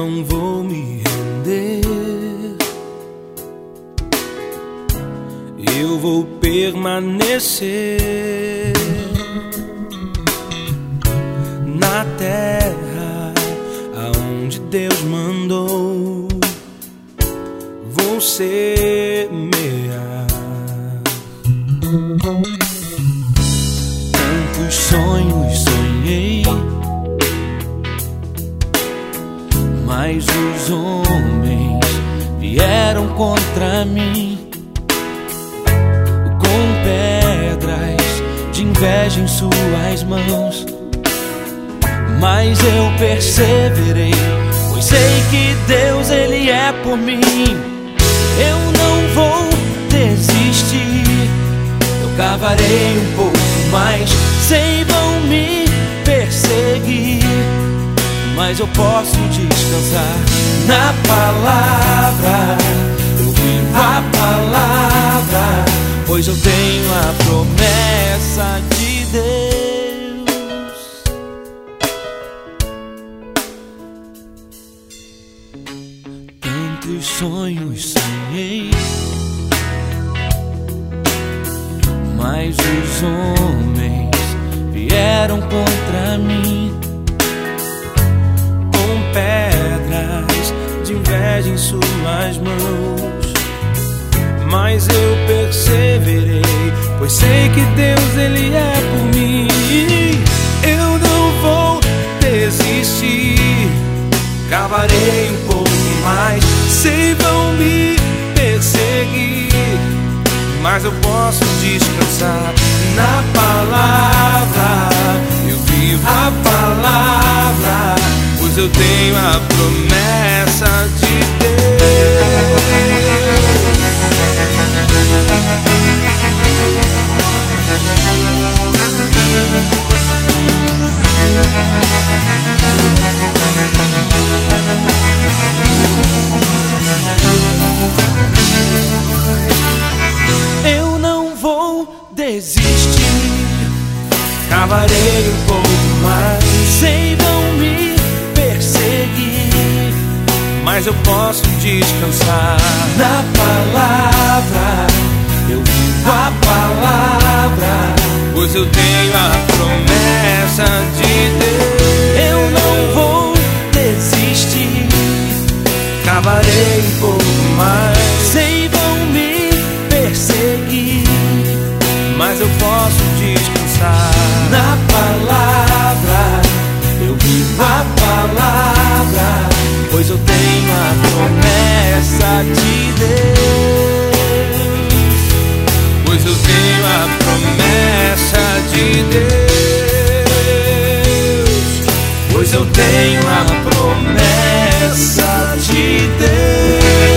não vou me render, eu vou permanecer na terra aonde Deus mandou. Vou semear. Tantos sonhos sonhei, mas os homens vieram contra mim com pedras de inveja em suas mãos. Mas eu perseverei, pois sei que Deus, Ele é por mim. Eu não vou desistir, eu cavarei um pouco mais. Sei, vão me perseguir, mas eu posso descansar na palavra. Eu vivo a palavra, pois eu tenho a promessa de Deus. Tantos sonhos sonhei, mas os homens vieram contra mim com pedras de inveja em suas mãos. Mas eu perseverei, pois sei que Deus, Ele é por mim. Eu não vou desistir, cavarei um pouco mais. Sei, vão me perseguir, mas eu posso descansar na palavra. Eu vivo a palavra, pois eu tenho a promessa de Deus. Eu não vou desistir, cavarei um pouco mais. Sei, vão me perseguir, mas eu posso descansar na palavra. Eu vivo a palavra, pois eu tenho a promessa de Deus. Eu não vou desistir, cavarei um pouco mais. Sei, vão me perseguir, mas eu posso descansar na palavra. Eu vivo a palavra, pois eu tenho a promessa de Deus. Pois eu tenho a promessa de Deus. Pois eu tenho a promessa de Deus.